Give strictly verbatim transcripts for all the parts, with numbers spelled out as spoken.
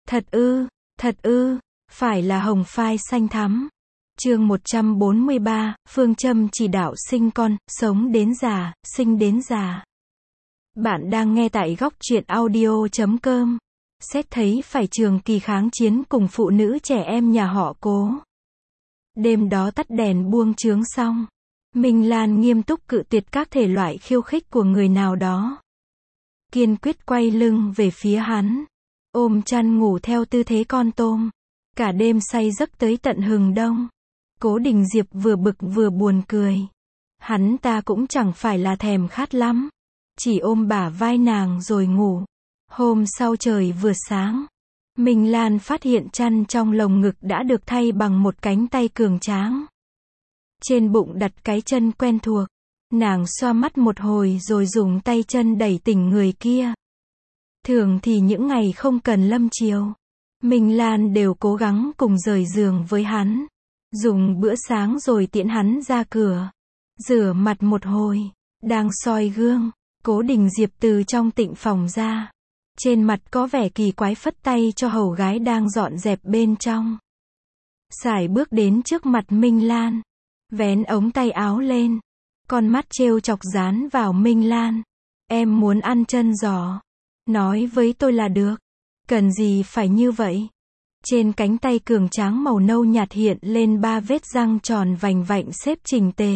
Thật ư, thật ư, phải là hồng phai xanh thắm. Chương một trăm bốn mươi ba, phương châm chỉ đạo sinh con, sống đến già, sinh đến già. Bạn đang nghe tại góc truyện audio chấm com. Xét thấy phải trường kỳ kháng chiến cùng phụ nữ trẻ em nhà họ Cố. Đêm đó tắt đèn buông chướng xong, Minh Lan nghiêm túc cự tuyệt các thể loại khiêu khích của người nào đó. Kiên quyết quay lưng về phía hắn, ôm chăn ngủ theo tư thế con tôm. Cả đêm say giấc tới tận hừng đông. Cố Đình Diệp vừa bực vừa buồn cười. Hắn ta cũng chẳng phải là thèm khát lắm, chỉ ôm bả vai nàng rồi ngủ. Hôm sau trời vừa sáng, Minh Lan phát hiện chăn trong lồng ngực đã được thay bằng một cánh tay cường tráng. Trên bụng đặt cái chân quen thuộc. Nàng xoa mắt một hồi rồi dùng tay chân đẩy tỉnh người kia. Thường thì những ngày không cần lâm chiều, Minh Lan đều cố gắng cùng rời giường với hắn, dùng bữa sáng rồi tiễn hắn ra cửa. Rửa mặt một hồi, đang soi gương, Cố Đình Diệp từ trong tịnh phòng ra. Trên mặt có vẻ kỳ quái, phất tay cho hầu gái đang dọn dẹp bên trong. Sải bước đến trước mặt Minh Lan, vén ống tay áo lên, con mắt trêu chọc dán vào Minh Lan. Em muốn ăn chân giò, nói với tôi là được, cần gì phải như vậy. Trên cánh tay cường tráng màu nâu nhạt hiện lên ba vết răng tròn vành vạnh xếp chỉnh tề.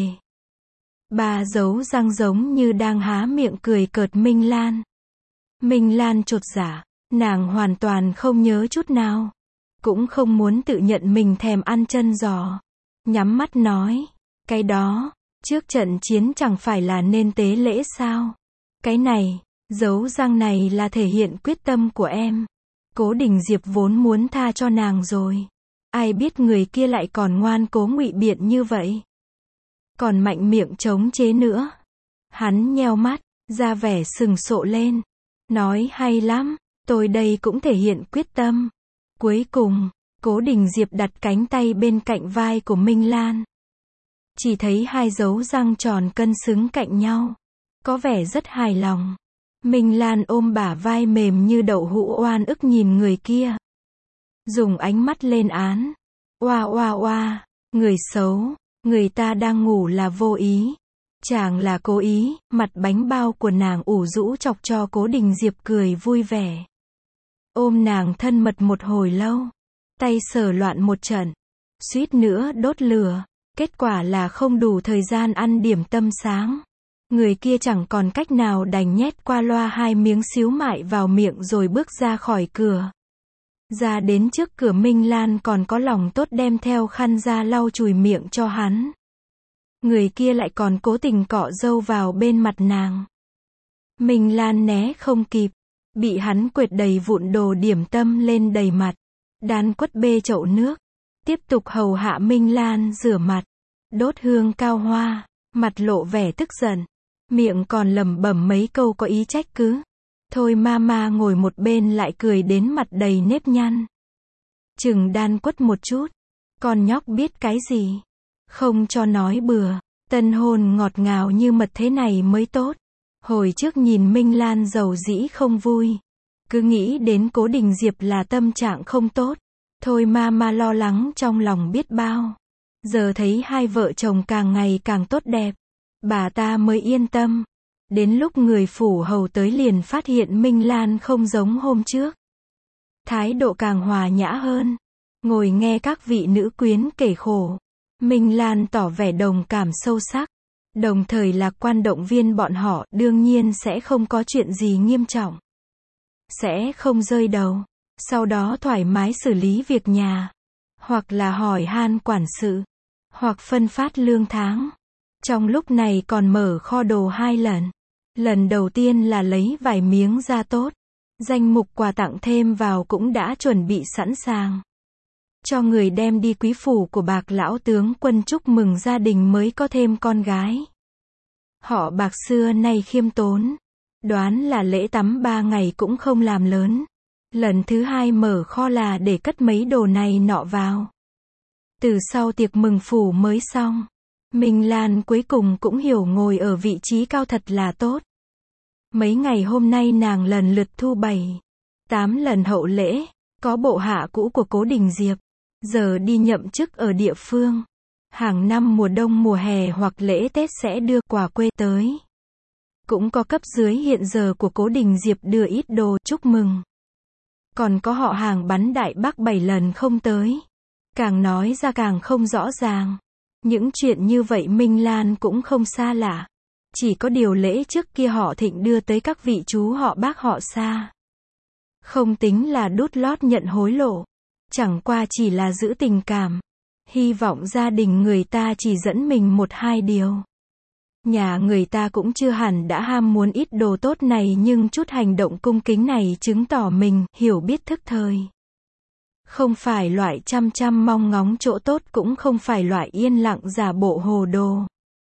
Ba dấu răng giống như đang há miệng cười cợt Minh Lan. Minh Lan chột dạ, nàng hoàn toàn không nhớ chút nào, cũng không muốn tự nhận mình thèm ăn chân giò. Nhắm mắt nói, cái đó, trước trận chiến chẳng phải là nên tế lễ sao? Cái này, dấu răng này là thể hiện quyết tâm của em. Cố Đình Diệp vốn muốn tha cho nàng rồi. Ai biết người kia lại còn ngoan cố ngụy biện như vậy. Còn mạnh miệng chống chế nữa. Hắn nheo mắt, ra vẻ sừng sộ lên. Nói hay lắm, tôi đây cũng thể hiện quyết tâm. Cuối cùng, Cố Đình Diệp đặt cánh tay bên cạnh vai của Minh Lan. Chỉ thấy hai dấu răng tròn cân xứng cạnh nhau. Có vẻ rất hài lòng. Minh Lan ôm bả vai mềm như đậu hũ oan ức nhìn người kia. Dùng ánh mắt lên án. Oa oa oa, người xấu, người ta đang ngủ là vô ý. Chàng là cố ý. Mặt bánh bao của nàng ủ rũ chọc cho Cố Đình Diệp cười vui vẻ. Ôm nàng thân mật một hồi lâu. Tay sờ loạn một trận. Suýt nữa đốt lửa. Kết quả là không đủ thời gian ăn điểm tâm sáng. Người kia chẳng còn cách nào đành nhét qua loa hai miếng xíu mại vào miệng rồi bước ra khỏi cửa. Ra đến trước cửa Minh Lan còn có lòng tốt đem theo khăn ra lau chùi miệng cho hắn. Người kia lại còn cố tình cọ râu vào bên mặt nàng. Minh Lan né không kịp, bị hắn quệt đầy vụn đồ điểm tâm lên đầy mặt. Đan quất bê chậu nước, tiếp tục hầu hạ Minh Lan rửa mặt, đốt hương cao hoa, mặt lộ vẻ tức giận. Miệng còn lẩm bẩm mấy câu có ý trách cứ. Thôi mama ngồi một bên lại cười đến mặt đầy nếp nhăn. Chừng Đan quất một chút. Con nhóc biết cái gì? Không cho nói bừa. Tân hôn ngọt ngào như mật thế này mới tốt. Hồi trước nhìn Minh Lan giàu dĩ không vui. Cứ nghĩ đến Cố Đình Diệp là tâm trạng không tốt. Thôi mama lo lắng trong lòng biết bao. Giờ thấy hai vợ chồng càng ngày càng tốt đẹp, bà ta mới yên tâm. Đến lúc người phủ hầu tới liền phát hiện Minh Lan không giống hôm trước. Thái độ càng hòa nhã hơn. Ngồi nghe các vị nữ quyến kể khổ. Minh Lan tỏ vẻ đồng cảm sâu sắc. Đồng thời lạc quan động viên bọn họ đương nhiên sẽ không có chuyện gì nghiêm trọng. Sẽ không rơi đầu. Sau đó thoải mái xử lý việc nhà. Hoặc là hỏi han quản sự. Hoặc phân phát lương tháng. Trong lúc này còn mở kho đồ hai lần. Lần đầu tiên là lấy vài miếng da tốt. Danh mục quà tặng thêm vào cũng đã chuẩn bị sẵn sàng. Cho người đem đi quý phủ của Bạc lão tướng quân chúc mừng gia đình mới có thêm con gái. Họ Bạc xưa nay khiêm tốn. Đoán là lễ tắm ba ngày cũng không làm lớn. Lần thứ hai mở kho là để cất mấy đồ này nọ vào. Từ sau tiệc mừng phủ mới xong, Minh Lan cuối cùng cũng hiểu ngồi ở vị trí cao thật là tốt. Mấy ngày hôm nay nàng lần lượt thu bảy, tám lần hậu lễ, Có bộ hạ cũ của Cố Đình Diệp, giờ đi nhậm chức ở địa phương. Hàng năm mùa đông mùa hè hoặc lễ Tết sẽ đưa quà quê tới. Cũng có cấp dưới hiện giờ của Cố Đình Diệp đưa ít đồ chúc mừng. Còn có họ hàng bắn Đại Bác bảy lần không tới. Càng nói ra càng không rõ ràng. Những chuyện như vậy Minh Lan cũng không xa lạ. Chỉ có điều lễ trước kia họ Thịnh đưa tới các vị chú họ Bác họ Sa. Không tính là đút lót nhận hối lộ. Chẳng qua chỉ là giữ tình cảm. Hy vọng gia đình người ta chỉ dẫn mình một hai điều. Nhà người ta cũng chưa hẳn đã ham muốn ít đồ tốt này, nhưng chút hành động cung kính này chứng tỏ mình hiểu biết thức thời. Không phải loại chăm chăm mong ngóng chỗ tốt, cũng không phải loại yên lặng giả bộ hồ đồ.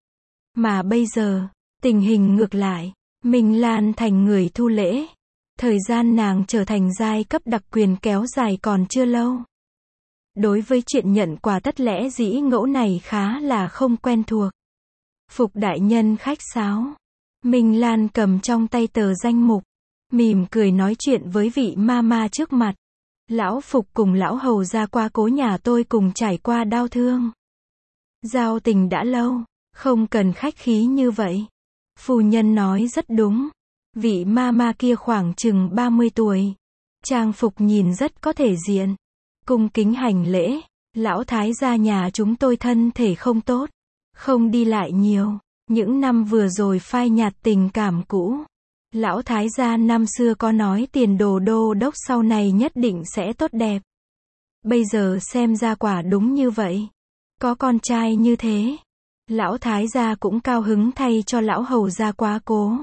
Mà bây giờ, tình hình ngược lại, Minh Lan thành người thu lễ. Thời gian nàng trở thành giai cấp đặc quyền kéo dài còn chưa lâu. Đối với chuyện nhận quà tất lẽ dĩ ngẫu này khá là không quen thuộc. Phục đại nhân khách sáo. Minh Lan cầm trong tay tờ danh mục, mỉm cười nói chuyện với vị mama trước mặt. Lão Phục cùng lão hầu ra qua cố nhà tôi cùng trải qua đau thương. Giao tình đã lâu, không cần khách khí như vậy. Phu nhân nói rất đúng. Vị mama kia khoảng chừng ba mươi tuổi. Trang phục nhìn rất có thể diện. Cung kính hành lễ. Lão thái gia nhà chúng tôi thân thể không tốt. Không đi lại nhiều. Những năm vừa rồi phai nhạt tình cảm cũ. Lão thái gia năm xưa có nói tiền đồ đô đốc sau này nhất định sẽ tốt đẹp. Bây giờ xem ra quả đúng như vậy. Có con trai như thế. Lão thái gia cũng cao hứng thay cho lão hầu gia quá cố.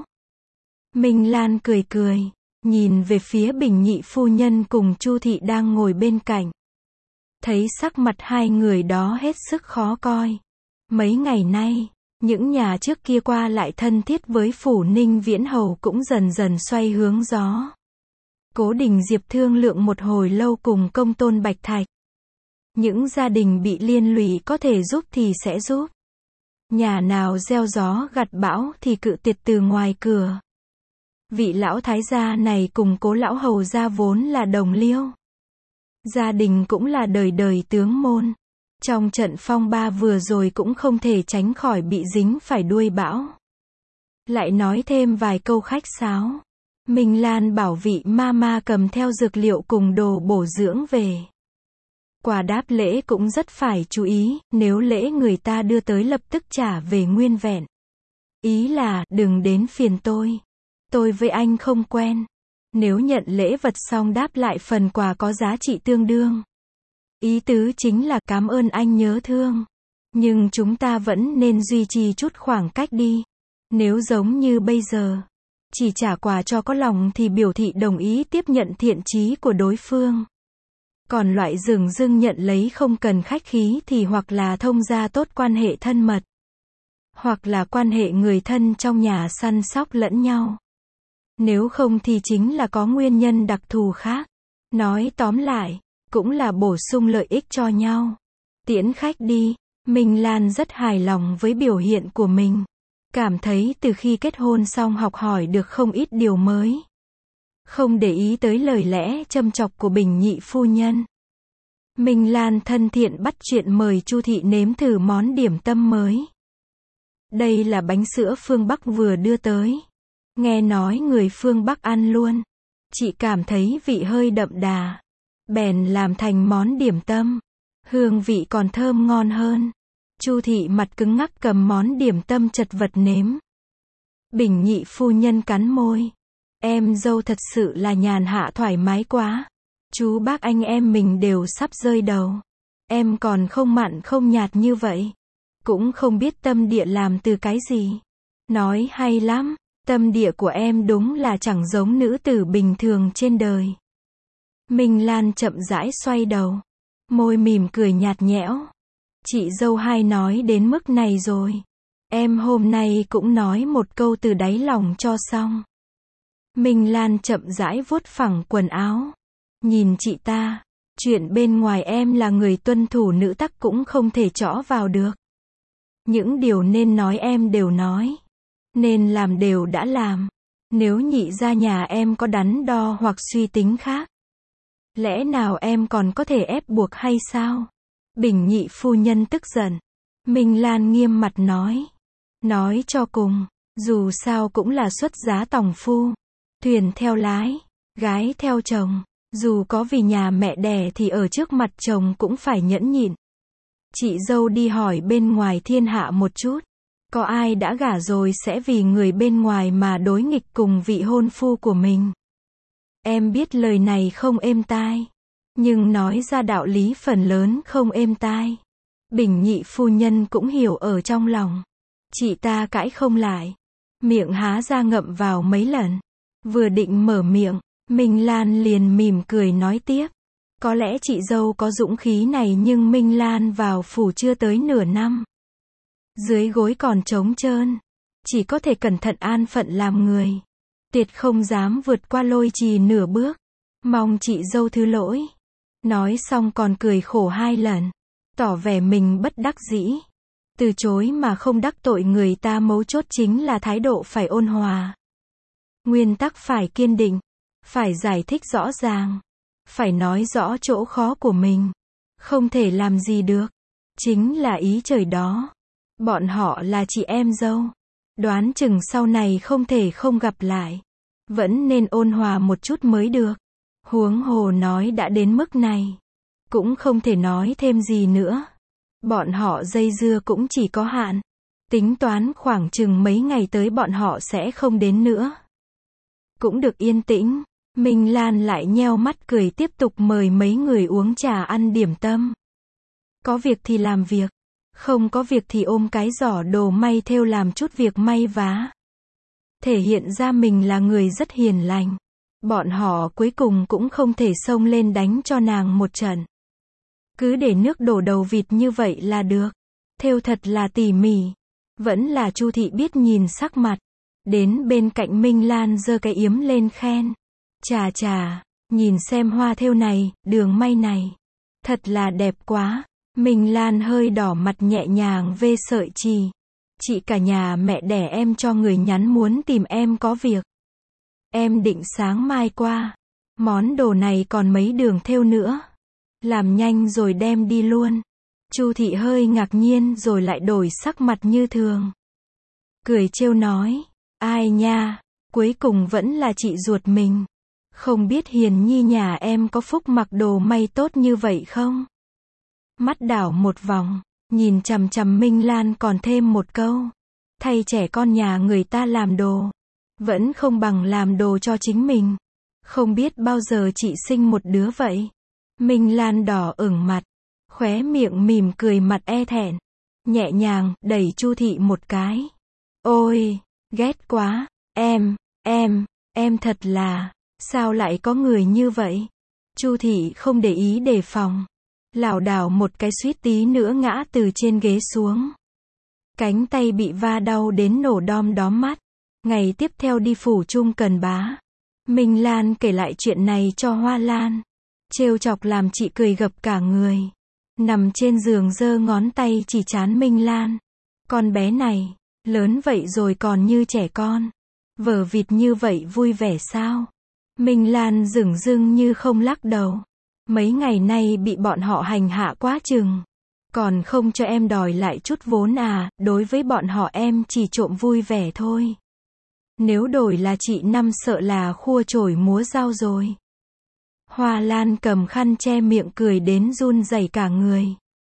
Minh Lan cười cười, nhìn về phía Bình Nhị phu nhân cùng Chu thị đang ngồi bên cạnh. Thấy sắc mặt hai người đó hết sức khó coi. Mấy ngày nay, những nhà trước kia qua lại thân thiết với phủ Ninh Viễn Hầu cũng dần dần xoay hướng gió. Cố Đình Diệp thương lượng một hồi lâu cùng công tôn Bạch Thạch. Những gia đình bị liên lụy có thể giúp thì sẽ giúp. Nhà nào gieo gió gặt bão thì cự tuyệt từ ngoài cửa. Vị lão thái gia này cùng Cố lão hầu gia vốn là đồng liêu. Gia đình cũng là đời đời tướng môn. Trong trận phong ba vừa rồi cũng không thể tránh khỏi bị dính phải đuôi bão. Lại nói thêm vài câu khách sáo. Minh Lan bảo vị mama cầm theo dược liệu cùng đồ bổ dưỡng về. Quà đáp lễ cũng rất phải chú ý, nếu lễ người ta đưa tới lập tức trả về nguyên vẹn. Ý là, đừng đến phiền tôi. Tôi với anh không quen. Nếu nhận lễ vật xong đáp lại phần quà có giá trị tương đương. Ý tứ chính là cảm ơn anh nhớ thương. Nhưng chúng ta vẫn nên duy trì chút khoảng cách đi. Nếu giống như bây giờ, chỉ trả quà cho có lòng thì biểu thị đồng ý tiếp nhận thiện chí của đối phương. Còn loại dửng dưng nhận lấy không cần khách khí thì hoặc là thông gia tốt quan hệ thân mật. Hoặc là quan hệ người thân trong nhà săn sóc lẫn nhau. Nếu không thì chính là có nguyên nhân đặc thù khác. Nói tóm lại, cũng là bổ sung lợi ích cho nhau. Tiễn khách đi, Minh Lan rất hài lòng với biểu hiện của mình. Cảm thấy từ khi kết hôn xong học hỏi được không ít điều mới. Không để ý tới lời lẽ châm chọc của Bình Nhị phu nhân. Minh Lan thân thiện bắt chuyện mời Chu thị nếm thử món điểm tâm mới. Đây là bánh sữa phương Bắc vừa đưa tới. Nghe nói người phương Bắc ăn luôn. Chị cảm thấy vị hơi đậm đà. Bèn làm thành món điểm tâm. Hương vị còn thơm ngon hơn. Chu thị mặt cứng ngắc cầm món điểm tâm chật vật nếm. Bình Nhị phu nhân cắn môi. Em dâu thật sự là nhàn hạ thoải mái quá. Chú bác anh em mình đều sắp rơi đầu. Em còn không mặn không nhạt như vậy. Cũng không biết tâm địa làm từ cái gì. Nói hay lắm. Tâm địa của em đúng là chẳng giống nữ tử bình thường trên đời. Minh Lan chậm rãi xoay đầu. Môi mỉm cười nhạt nhẽo. Chị dâu hai nói đến mức này rồi. Em hôm nay cũng nói một câu từ đáy lòng cho xong. Minh Lan chậm rãi vuốt phẳng quần áo. Nhìn chị ta. Chuyện bên ngoài em là người tuân thủ nữ tắc cũng không thể chõ vào được. Những điều nên nói em đều nói. Nên làm đều đã làm. Nếu nhị gia nhà em có đắn đo hoặc suy tính khác, Lẽ nào em còn có thể ép buộc hay sao? Bình nhị phu nhân tức giận. Minh Lan nghiêm mặt nói. Nói cho cùng, dù sao cũng là xuất giá tòng phu. Thuyền theo lái, gái theo chồng. Dù có vì nhà mẹ đẻ thì ở trước mặt chồng cũng phải nhẫn nhịn. Chị dâu đi hỏi bên ngoài thiên hạ một chút. Có ai đã gả rồi sẽ vì người bên ngoài mà đối nghịch cùng vị hôn phu của mình. Em biết lời này không êm tai. Nhưng nói ra đạo lý phần lớn không êm tai. Bình nhị phu nhân cũng hiểu ở trong lòng. Chị ta cãi không lại. Miệng há ra ngậm vào mấy lần. Vừa định mở miệng, Minh Lan liền mỉm cười nói tiếp. Có lẽ chị dâu có dũng khí này nhưng Minh Lan vào phủ chưa tới nửa năm. Dưới gối còn trống trơn. Chỉ có thể cẩn thận an phận làm người. Tuyệt không dám vượt qua lôi trì nửa bước. Mong chị dâu thứ lỗi. Nói xong còn cười khổ hai lần. Tỏ vẻ mình bất đắc dĩ. Từ chối mà không đắc tội người ta, mấu chốt chính là thái độ phải ôn hòa. Nguyên tắc phải kiên định. Phải giải thích rõ ràng. Phải nói rõ chỗ khó của mình. Không thể làm gì được. Chính là ý trời đó. Bọn họ là chị em dâu. Đoán chừng sau này không thể không gặp lại. Vẫn nên ôn hòa một chút mới được. Huống hồ nói đã đến mức này. Cũng không thể nói thêm gì nữa. Bọn họ dây dưa cũng chỉ có hạn. Tính toán khoảng chừng mấy ngày tới bọn họ sẽ không đến nữa. Cũng được yên tĩnh. Minh Lan lại nheo mắt cười tiếp tục mời mấy người uống trà ăn điểm tâm. Có việc thì làm việc. Không có việc thì ôm cái giỏ đồ may thêu làm chút việc may vá. Thể hiện ra mình là người rất hiền lành. Bọn họ cuối cùng cũng không thể xông lên đánh cho nàng một trận. Cứ để nước đổ đầu vịt như vậy là được. Thêu thật là tỉ mỉ. Vẫn là Chu thị biết nhìn sắc mặt. Đến bên cạnh Minh Lan giơ cái yếm lên khen. Chà chà, nhìn xem hoa thêu này, đường may này. Thật là đẹp quá. Minh Lan hơi đỏ mặt nhẹ nhàng vê sợi chì. Chị cả nhà mẹ đẻ em cho người nhắn muốn tìm em có việc. Em định sáng mai qua. Món đồ này còn mấy đường thêu nữa. Làm nhanh rồi đem đi luôn. Chu thị hơi ngạc nhiên rồi lại đổi sắc mặt như thường. Cười trêu nói. Ai nha, cuối cùng vẫn là chị ruột mình. Không biết Hiền Nhi nhà em có phúc mặc đồ may tốt như vậy không? Mắt đảo một vòng, nhìn chằm chằm Minh Lan còn thêm một câu. Thay trẻ con nhà người ta làm đồ. Vẫn không bằng làm đồ cho chính mình. Không biết bao giờ chị sinh một đứa vậy? Minh Lan đỏ ửng mặt. Khóe miệng mỉm cười mặt e thẹn. Nhẹ nhàng, đẩy Chu thị một cái. Ôi, ghét quá. Em, em, em thật là, sao lại có người như vậy? Chu thị không để ý đề phòng. Lảo đảo một cái suýt tí nữa ngã từ trên ghế xuống. Cánh tay bị va đau đến nổ đom đóm mắt. Ngày tiếp theo đi phủ Trung Cần Bá. Minh Lan kể lại chuyện này cho Hoa Lan. Trêu chọc làm chị cười gập cả người. Nằm trên giường giơ ngón tay chỉ trán Minh Lan. Con bé này, lớn vậy rồi còn như trẻ con. Vở vịt như vậy vui vẻ sao? Minh Lan dửng dưng như không lắc đầu. Mấy ngày nay bị bọn họ hành hạ quá chừng. Còn không cho em đòi lại chút vốn à, đối với bọn họ em chỉ trộm vui vẻ thôi. Nếu đổi là chị năm sợ là khua chổi múa dao rồi. Hoa Lan cầm khăn che miệng cười đến run rẩy cả người.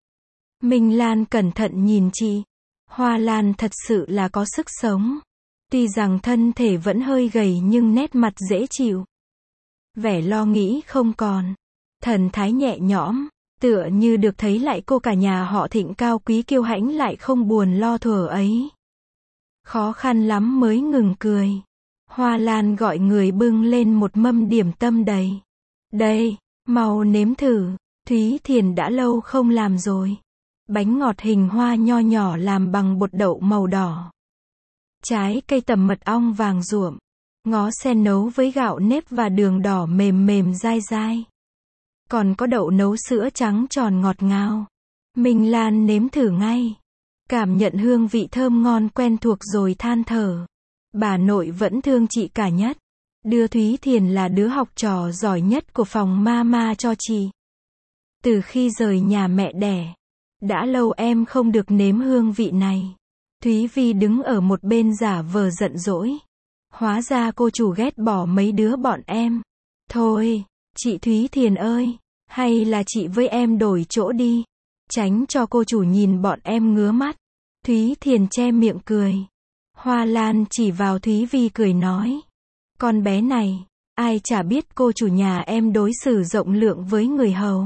Minh Lan cẩn thận nhìn chị. Hoa Lan thật sự là có sức sống. Tuy rằng thân thể vẫn hơi gầy nhưng nét mặt dễ chịu. Vẻ lo nghĩ không còn. Thần thái nhẹ nhõm. Tựa như được thấy lại cô cả nhà họ Thịnh cao quý kiêu hãnh lại không buồn lo thuở ấy. Khó khăn lắm mới ngừng cười. Hoa Lan gọi người bưng lên một mâm điểm tâm đầy. Đây, mau nếm thử. Thúy Thiền đã lâu không làm rồi. Bánh ngọt hình hoa nho nhỏ làm bằng bột đậu màu đỏ. Trái cây tầm mật ong vàng ruộm. Ngó sen nấu với gạo nếp và đường đỏ mềm mềm dai dai. Còn có đậu nấu sữa trắng tròn ngọt ngào. Minh Lan nếm thử ngay. Cảm nhận hương vị thơm ngon quen thuộc rồi than thở. Bà nội vẫn thương chị cả nhất. đưa Thúy Thiền là đứa học trò giỏi nhất của phòng mama cho chị. Từ khi rời nhà mẹ đẻ, đã lâu em không được nếm hương vị này. Thúy Vi đứng ở một bên giả vờ giận dỗi. Hóa ra cô chủ ghét bỏ mấy đứa bọn em. Thôi, chị Thúy Thiền ơi, hay là chị với em đổi chỗ đi, tránh cho cô chủ nhìn bọn em ngứa mắt. Thúy Thiền che miệng cười. Hoa Lan chỉ vào Thúy Vi cười nói. Con bé này, ai chả biết cô chủ nhà em đối xử rộng lượng với người hầu.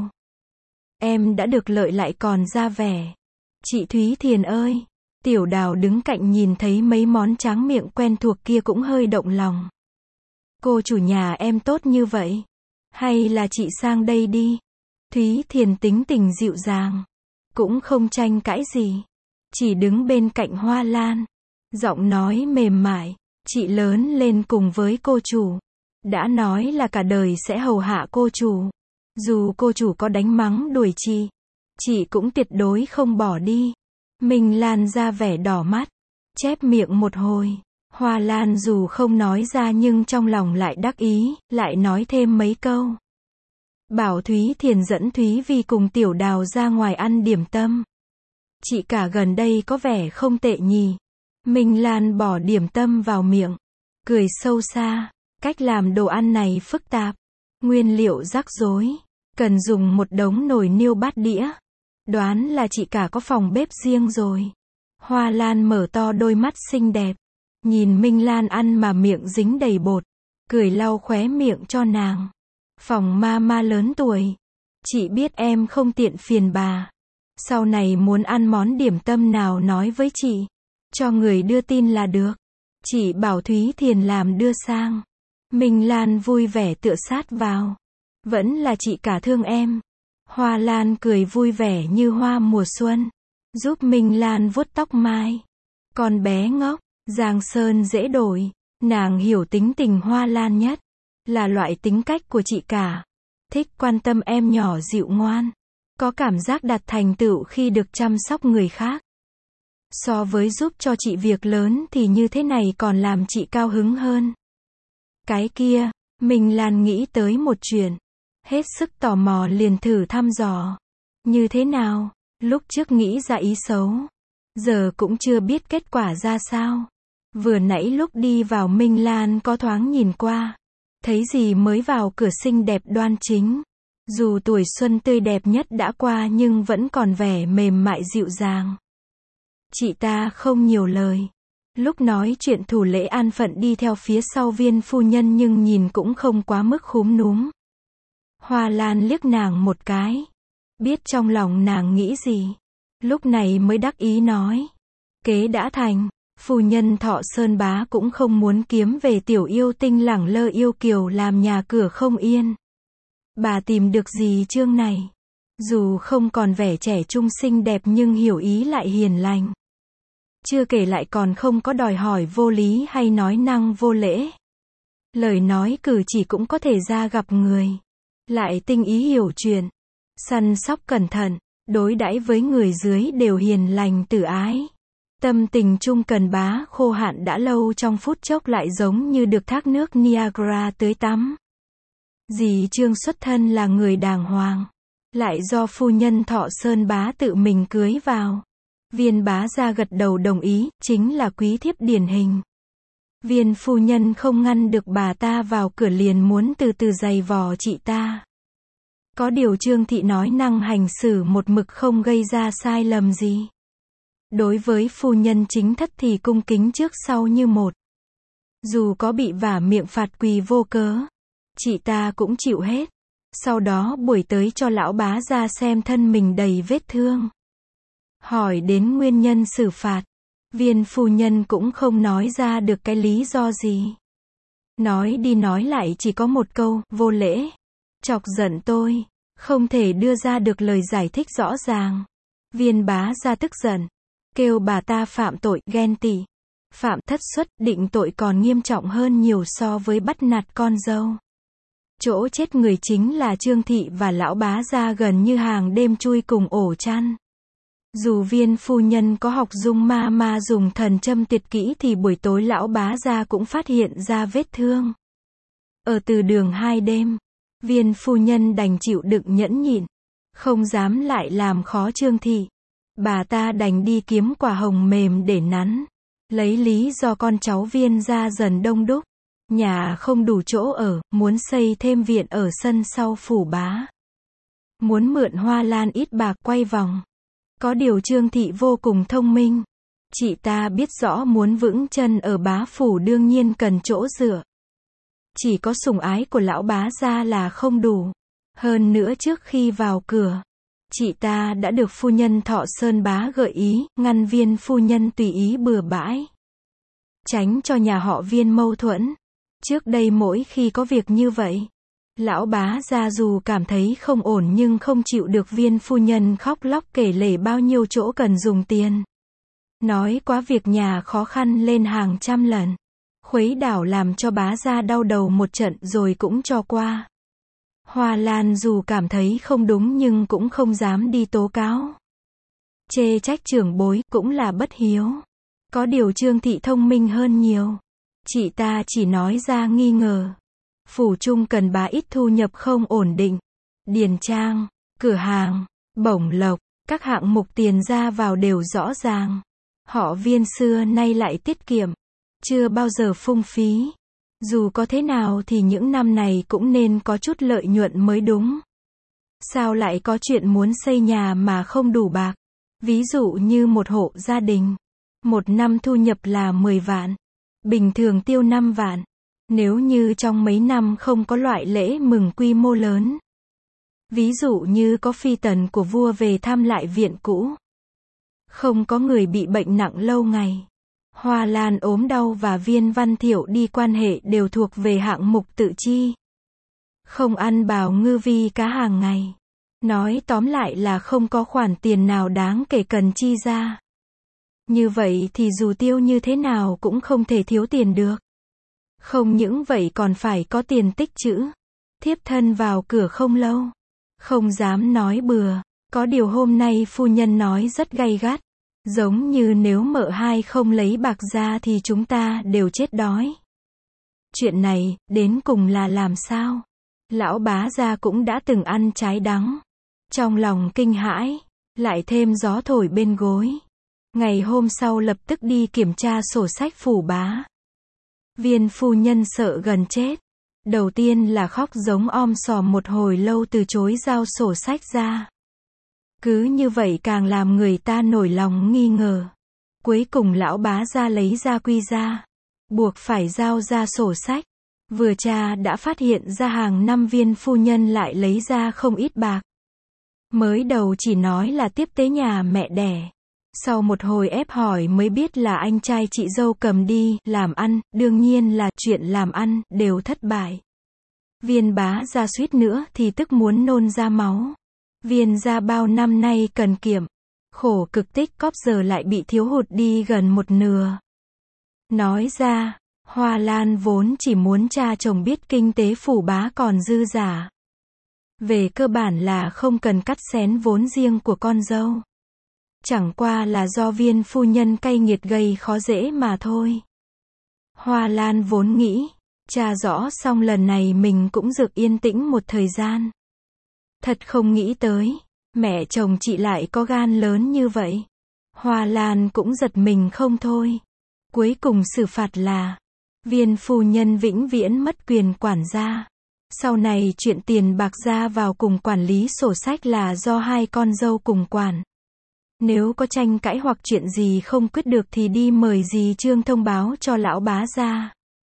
Em đã được lợi lại còn ra vẻ. Chị Thúy Thiền ơi. Tiểu Đào đứng cạnh nhìn thấy mấy món tráng miệng quen thuộc kia cũng hơi động lòng. Cô chủ nhà em tốt như vậy. Hay là chị sang đây đi. Thúy Thiền tính tình dịu dàng. Cũng không tranh cãi gì. Chỉ đứng bên cạnh Hoa Lan. Giọng nói mềm mại. Chị lớn lên cùng với cô chủ. Đã nói là cả đời sẽ hầu hạ cô chủ. Dù cô chủ có đánh mắng đuổi chị, chị cũng tuyệt đối không bỏ đi. Minh Lan ra vẻ đỏ mắt, chép miệng một hồi. Hoa Lan dù không nói ra nhưng trong lòng lại đắc ý, lại nói thêm mấy câu. Bảo Thúy Thiền dẫn Thúy Vi cùng Tiểu Đào ra ngoài ăn điểm tâm. Chị cả gần đây có vẻ không tệ nhỉ. Minh Lan bỏ điểm tâm vào miệng, cười sâu xa. Cách làm đồ ăn này phức tạp, nguyên liệu rắc rối, cần dùng một đống nồi niêu bát đĩa. Đoán là chị cả có phòng bếp riêng rồi. Hoa Lan mở to đôi mắt xinh đẹp, nhìn Minh Lan ăn mà miệng dính đầy bột, cười lau khóe miệng cho nàng. Phòng mama lớn tuổi, chị biết em không tiện phiền bà. Sau này muốn ăn món điểm tâm nào nói với chị, cho người đưa tin là được. Chị bảo Thúy Thiền làm đưa sang. Minh Lan vui vẻ tựa sát vào. Vẫn là chị cả thương em. Hoa Lan cười vui vẻ như hoa mùa xuân, giúp Minh Lan vuốt tóc mai. Con bé ngốc, Giang Sơn dễ đổi. Nàng hiểu tính tình Hoa Lan nhất, là loại tính cách của chị cả. Thích quan tâm em nhỏ dịu ngoan, có cảm giác đạt thành tựu khi được chăm sóc người khác. So với giúp cho chị việc lớn thì như thế này còn làm chị cao hứng hơn. Cái kia, Minh Lan nghĩ tới một chuyện. Hết sức tò mò liền thử thăm dò. Như thế nào? Lúc trước nghĩ ra ý xấu, giờ cũng chưa biết kết quả ra sao. Vừa nãy lúc đi vào Minh Lan có thoáng nhìn qua, thấy gì mới vào cửa xinh đẹp đoan chính. Dù tuổi xuân tươi đẹp nhất đã qua nhưng vẫn còn vẻ mềm mại dịu dàng. Chị ta không nhiều lời. Lúc nói chuyện thủ lễ an phận đi theo phía sau Viên phu nhân nhưng nhìn cũng không quá mức khúm núm. Hoa Lan liếc nàng một cái, biết trong lòng nàng nghĩ gì. Lúc này mới đắc ý nói. Kế đã thành, phu nhân Thọ Sơn Bá cũng không muốn kiếm về tiểu yêu tinh lẳng lơ yêu kiều làm nhà cửa không yên. Bà tìm được gì chương này? Dù không còn vẻ trẻ trung xinh đẹp nhưng hiểu ý lại hiền lành. Chưa kể lại còn không có đòi hỏi vô lý hay nói năng vô lễ. Lời nói cử chỉ cũng có thể ra gặp người. Lại tinh ý hiểu chuyện, săn sóc cẩn thận, đối đãi với người dưới đều hiền lành tử ái. Tâm tình Trung Cần Bá khô hạn đã lâu trong phút chốc lại giống như được thác nước Niagara tưới tắm. Dì Trương xuất thân là người đàng hoàng, lại do phu nhân Thọ Sơn Bá tự mình cưới vào. Viên bá gia gật đầu đồng ý, chính là quý thiếp điển hình. Viên phu nhân không ngăn được bà ta vào cửa liền muốn từ từ giày vò chị ta. Có điều Trương thị nói năng hành xử một mực không gây ra sai lầm gì. Đối với phu nhân chính thất thì cung kính trước sau như một. Dù có bị vả miệng phạt quỳ vô cớ, chị ta cũng chịu hết. Sau đó buổi tới cho lão bá ra xem thân mình đầy vết thương. Hỏi đến nguyên nhân xử phạt, Viên phu nhân cũng không nói ra được cái lý do gì. Nói đi nói lại chỉ có một câu, vô lễ. Chọc giận tôi, không thể đưa ra được lời giải thích rõ ràng. Viên bá gia tức giận, kêu bà ta phạm tội ghen tị. Phạm thất xuất, định tội còn nghiêm trọng hơn nhiều so với bắt nạt con dâu. Chỗ chết người chính là Trương thị và lão bá gia gần như hàng đêm chui cùng ổ chăn. Dù Viên phu nhân có học dung ma ma dùng thần châm tuyệt kỹ thì buổi tối lão bá gia cũng phát hiện ra vết thương. Ở từ đường hai đêm, Viên phu nhân đành chịu đựng nhẫn nhịn, không dám lại làm khó Trương thị. Bà ta đành đi kiếm quả hồng mềm để nắn, lấy lý do con cháu Viên gia dần đông đúc, nhà không đủ chỗ ở, muốn xây thêm viện ở sân sau phủ bá. Muốn mượn hoa lan ít bạc quay vòng. Có điều Trương thị vô cùng thông minh. Chị ta biết rõ muốn vững chân ở bá phủ đương nhiên cần chỗ dựa. Chỉ có sủng ái của lão bá gia là không đủ. Hơn nữa trước khi vào cửa, chị ta đã được phu nhân Thọ Sơn bá gợi ý, ngăn Viên phu nhân tùy ý bừa bãi. Tránh cho nhà họ Viên mâu thuẫn. Trước đây mỗi khi có việc như vậy, lão bá gia dù cảm thấy không ổn nhưng không chịu được Viên phu nhân khóc lóc kể lể bao nhiêu chỗ cần dùng tiền. Nói quá việc nhà khó khăn lên hàng trăm lần. Khuấy đảo làm cho bá gia đau đầu một trận rồi cũng cho qua. Hoa Lan dù cảm thấy không đúng nhưng cũng không dám đi tố cáo. Chê trách trưởng bối cũng là bất hiếu. Có điều Trương thị thông minh hơn nhiều. Chị ta chỉ nói ra nghi ngờ. Phủ trung cần bá ít thu nhập không ổn định. Điền trang, cửa hàng, bổng lộc, các hạng mục tiền ra vào đều rõ ràng. Họ Viên xưa nay lại tiết kiệm, chưa bao giờ phung phí. Dù có thế nào thì những năm này cũng nên có chút lợi nhuận mới đúng. Sao lại có chuyện muốn xây nhà mà không đủ bạc? Ví dụ như một hộ gia đình, một năm thu nhập là mười vạn, bình thường tiêu năm vạn. Nếu như trong mấy năm không có loại lễ mừng quy mô lớn, ví dụ như có phi tần của vua về thăm lại viện cũ, không có người bị bệnh nặng lâu ngày, Hoa Lan ốm đau và Viên Văn Thiệu đi quan hệ đều thuộc về hạng mục tự chi. Không ăn bào ngư vi cá hàng ngày. Nói tóm lại là không có khoản tiền nào đáng kể cần chi ra. Như vậy thì dù tiêu như thế nào cũng không thể thiếu tiền được. Không những vậy còn phải có tiền tích trữ. Thiếp thân vào cửa không lâu. Không dám nói bừa. Có điều hôm nay phu nhân nói rất gay gắt. Giống như nếu mợ hai không lấy bạc ra thì chúng ta đều chết đói. Chuyện này, đến cùng là làm sao? Lão bá gia cũng đã từng ăn trái đắng. Trong lòng kinh hãi, lại thêm gió thổi bên gối. Ngày hôm sau lập tức đi kiểm tra sổ sách phủ bá. Viên phu nhân sợ gần chết. Đầu tiên là khóc giống om sòm một hồi lâu từ chối giao sổ sách ra. Cứ như vậy càng làm người ta nổi lòng nghi ngờ. Cuối cùng lão bá gia lấy ra quy ra, buộc phải giao ra sổ sách. Vừa tra đã phát hiện ra hàng năm Viên phu nhân lại lấy ra không ít bạc. Mới đầu chỉ nói là tiếp tế nhà mẹ đẻ. Sau một hồi ép hỏi mới biết là anh trai chị dâu cầm đi làm ăn, đương nhiên là chuyện làm ăn đều thất bại. Viên bá gia suýt nữa thì tức muốn nôn ra máu. Viên gia bao năm nay cần kiệm, khổ cực tích cóp giờ lại bị thiếu hụt đi gần một nửa. Nói ra, Hoa Lan vốn chỉ muốn cha chồng biết kinh tế phủ bá còn dư giả. Về cơ bản là không cần cắt xén vốn riêng của con dâu. Chẳng qua là do Viên phu nhân cay nghiệt gây khó dễ mà thôi. Hoa Lan vốn nghĩ, tra rõ xong lần này mình cũng được yên tĩnh một thời gian. Thật không nghĩ tới, mẹ chồng chị lại có gan lớn như vậy. Hoa Lan cũng giật mình không thôi. Cuối cùng xử phạt là, Viên phu nhân vĩnh viễn mất quyền quản gia. Sau này chuyện tiền bạc ra vào cùng quản lý sổ sách là do hai con dâu cùng quản. Nếu có tranh cãi hoặc chuyện gì không quyết được thì đi mời dì Trương thông báo cho lão bá gia.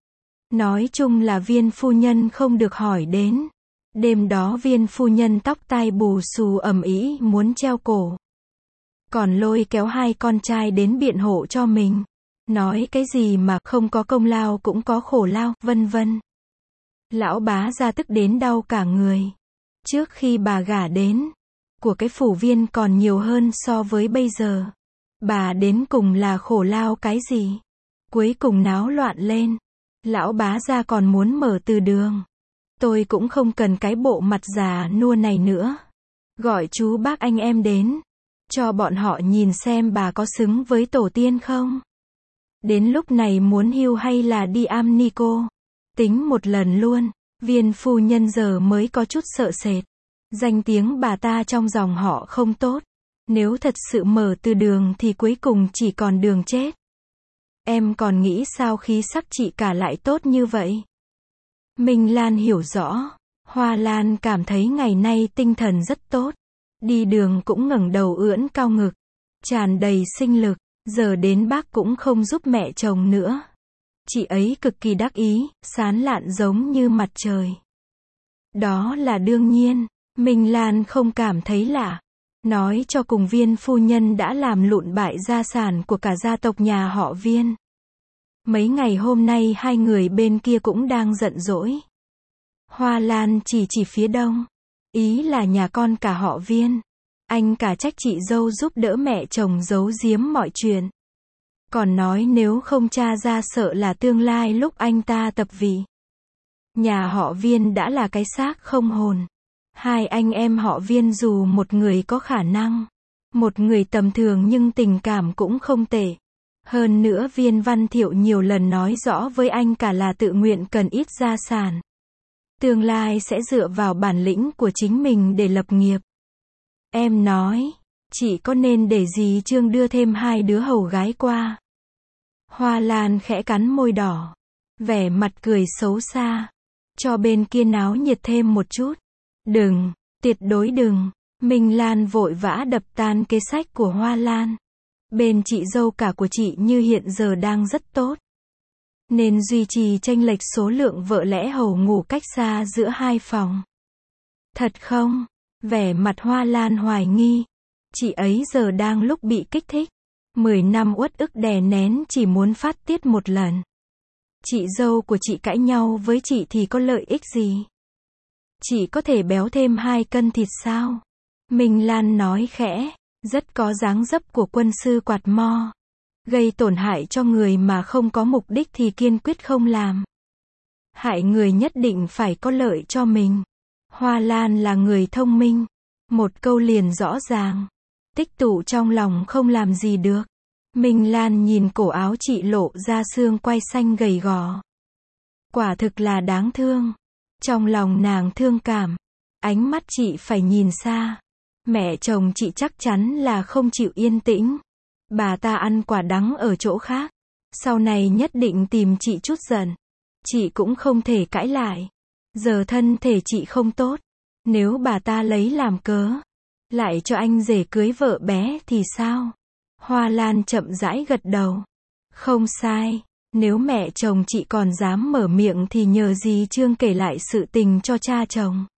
Nói chung là Viên phu nhân không được hỏi đến. Đêm đó Viên phu nhân tóc tai bù xù ầm ĩ muốn treo cổ. Còn lôi kéo hai con trai đến biện hộ cho mình. Nói cái gì mà không có công lao cũng có khổ lao, vân vân. Lão bá gia tức đến đau cả người. Trước khi bà gả đến, của cái phủ Viên còn nhiều hơn so với bây giờ. Bà đến cùng là khổ lao cái gì? Cuối cùng náo loạn lên. Lão bá gia còn muốn mở từ đường. Tôi cũng không cần cái bộ mặt già nua này nữa. Gọi chú bác anh em đến. Cho bọn họ nhìn xem bà có xứng với tổ tiên không. Đến lúc này muốn hưu hay là đi am ni cô. Tính một lần luôn. Viên phu nhân giờ mới có chút sợ sệt. Danh tiếng bà ta trong dòng họ không tốt. Nếu thật sự mở từ đường thì cuối cùng chỉ còn đường chết. Em còn nghĩ sao khí sắc chị cả lại tốt như vậy? Minh Lan hiểu rõ. Hoa Lan cảm thấy ngày nay tinh thần rất tốt. Đi đường cũng ngẩng đầu ưỡn cao ngực. Tràn đầy sinh lực. Giờ đến bác cũng không giúp mẹ chồng nữa. Chị ấy cực kỳ đắc ý, sán lạn giống như mặt trời. Đó là đương nhiên. Minh Lan không cảm thấy lạ. Nói cho cùng Viên phu nhân đã làm lụn bại gia sản của cả gia tộc nhà họ Viên. Mấy ngày hôm nay hai người bên kia cũng đang giận dỗi. Hoa Lan chỉ chỉ phía đông. Ý là nhà con cả họ Viên. Anh cả trách chị dâu giúp đỡ mẹ chồng giấu giếm mọi chuyện. Còn nói nếu không tra ra sợ là tương lai lúc anh ta tập vị. Nhà họ Viên đã là cái xác không hồn. Hai anh em họ Viên dù một người có khả năng, một người tầm thường nhưng tình cảm cũng không tệ. Hơn nữa Viên Văn Thiệu nhiều lần nói rõ với anh cả là tự nguyện cần ít gia sản. Tương lai sẽ dựa vào bản lĩnh của chính mình để lập nghiệp. Em nói, chị có nên để dì Trương đưa thêm hai đứa hầu gái qua? Hoa Lan khẽ cắn môi đỏ, vẻ mặt cười xấu xa. Cho bên kia náo nhiệt thêm một chút. Đừng, tuyệt đối đừng. Minh Lan vội vã đập tan kế sách của Hoa Lan. Bên chị dâu cả của chị như hiện giờ đang rất tốt. Nên duy trì chênh lệch số lượng vợ lẽ hầu ngủ cách xa giữa hai phòng. Thật không? Vẻ mặt Hoa Lan hoài nghi. Chị ấy giờ đang lúc bị kích thích. Mười năm uất ức đè nén chỉ muốn phát tiết một lần. Chị dâu của chị cãi nhau với chị thì có lợi ích gì? Chị có thể béo thêm hai cân thịt sao? Minh Lan nói khẽ, rất có dáng dấp của quân sư quạt mo. Gây tổn hại cho người mà không có mục đích thì kiên quyết không làm. Hại người nhất định phải có lợi cho mình. Hoa Lan là người thông minh. Một câu liền rõ ràng. Tích tụ trong lòng không làm gì được. Minh Lan nhìn cổ áo chị lộ ra xương quai xanh gầy gò. Quả thực là đáng thương. Trong lòng nàng thương cảm. Ánh mắt chị phải nhìn xa. Mẹ chồng chị chắc chắn là không chịu yên tĩnh. Bà ta ăn quả đắng ở chỗ khác. Sau này nhất định tìm chị chút giận. Chị cũng không thể cãi lại. Giờ thân thể chị không tốt. Nếu bà ta lấy làm cớ lại cho anh rể cưới vợ bé thì sao? Hoa Lan chậm rãi gật đầu. Không sai. Nếu mẹ chồng chị còn dám mở miệng thì nhờ gì Trương kể lại sự tình cho cha chồng.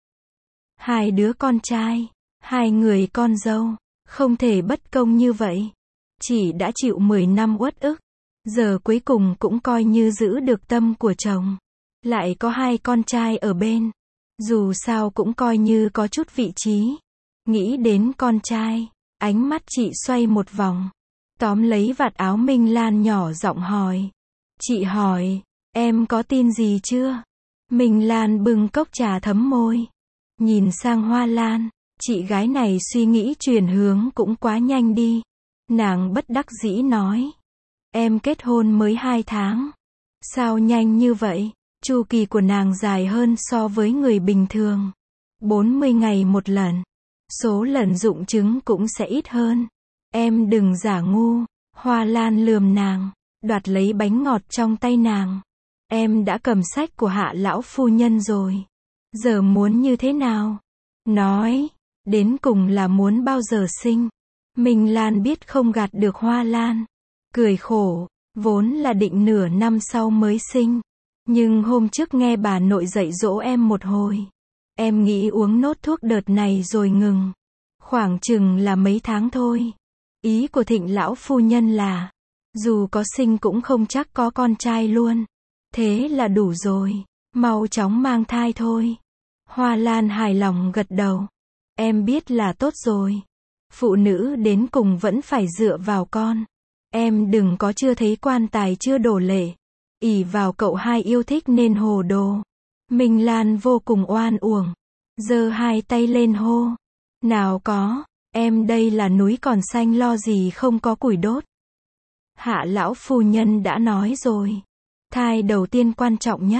Hai đứa con trai, hai người con dâu, không thể bất công như vậy. Chị đã chịu mười năm uất ức, giờ cuối cùng cũng coi như giữ được tâm của chồng. Lại có hai con trai ở bên, dù sao cũng coi như có chút vị trí. Nghĩ đến con trai, ánh mắt chị xoay một vòng, tóm lấy vạt áo Minh Lan nhỏ giọng hỏi. Chị hỏi, em có tin gì chưa? Minh Lan bưng cốc trà thấm môi. Nhìn sang Hoa Lan, chị gái này suy nghĩ chuyển hướng cũng quá nhanh đi. Nàng bất đắc dĩ nói. Em kết hôn mới hai tháng. Sao nhanh như vậy? Chu kỳ của nàng dài hơn so với người bình thường. bốn mươi ngày một lần. Số lần dụng trứng cũng sẽ ít hơn. Em đừng giả ngu. Hoa Lan lườm nàng, đoạt lấy bánh ngọt trong tay nàng. Em đã cầm sách của Hạ lão phu nhân rồi. Giờ muốn như thế nào? Nói, đến cùng là muốn bao giờ sinh? Minh Lan biết không gạt được Hoa Lan. Cười khổ, vốn là định nửa năm sau mới sinh. Nhưng hôm trước nghe bà nội dạy dỗ em một hồi. Em nghĩ uống nốt thuốc đợt này rồi ngừng. Khoảng chừng là mấy tháng thôi. Ý của Thịnh lão phu nhân là, dù có sinh cũng không chắc có con trai luôn. Thế là đủ rồi, mau chóng mang thai thôi. Hoa Lan hài lòng gật đầu. Em biết là tốt rồi. Phụ nữ đến cùng vẫn phải dựa vào con. Em đừng có chưa thấy quan tài chưa đổ lệ. Ỷ vào cậu hai yêu thích nên hồ đồ. Minh Lan vô cùng oan uổng. Giơ hai tay lên hô. Nào có, em đây là núi còn xanh lo gì không có củi đốt. Hạ lão phu nhân đã nói rồi. Thai đầu tiên quan trọng nhất.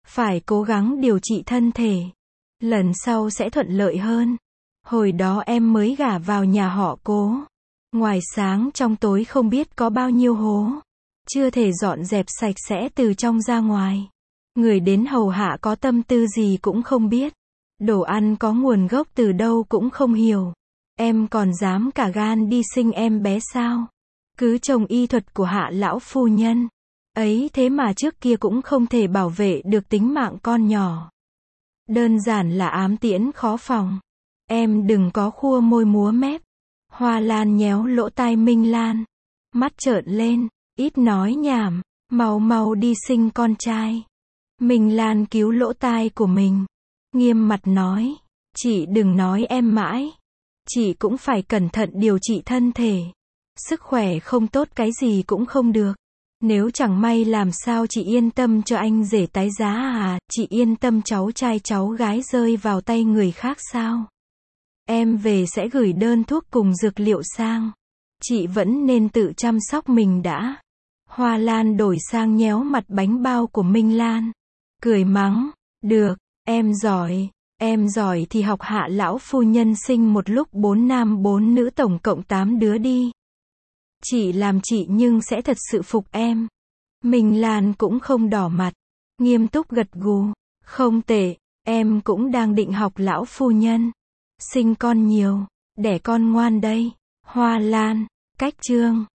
Phải cố gắng điều trị thân thể. Lần sau sẽ thuận lợi hơn. Hồi đó em mới gả vào nhà họ Cố. Ngoài sáng trong tối không biết có bao nhiêu hố. Chưa thể dọn dẹp sạch sẽ từ trong ra ngoài. Người đến hầu hạ có tâm tư gì cũng không biết. Đồ ăn có nguồn gốc từ đâu cũng không hiểu. Em còn dám cả gan đi sinh em bé sao? Cứ trồng y thuật của Hạ lão phu nhân. Ấy thế mà trước kia cũng không thể bảo vệ được tính mạng con nhỏ. Đơn giản là ám tiễn khó phòng. Em đừng có khua môi múa mép. Hoa Lan nhéo lỗ tai Minh Lan. Mắt trợn lên, ít nói nhảm, mau mau đi sinh con trai. Minh Lan cứu lỗ tai của mình. Nghiêm mặt nói, chị đừng nói em mãi. Chị cũng phải cẩn thận điều trị thân thể. Sức khỏe không tốt cái gì cũng không được. Nếu chẳng may làm sao chị yên tâm cho anh rể tái giá à, chị yên tâm cháu trai cháu gái rơi vào tay người khác sao? Em về sẽ gửi đơn thuốc cùng dược liệu sang. Chị vẫn nên tự chăm sóc mình đã. Hoa Lan đổi sang nhéo mặt bánh bao của Minh Lan. Cười mắng, được, em giỏi, em giỏi thì học Hạ lão phu nhân sinh một lúc bốn nam bốn nữ tổng cộng tám đứa đi. Chị làm chị nhưng sẽ thật sự phục em. Minh Lan cũng không đỏ mặt, nghiêm túc gật gù, không tệ, em cũng đang định học lão phu nhân. Sinh con nhiều, đẻ con ngoan đây. Hoa Lan, cách chương.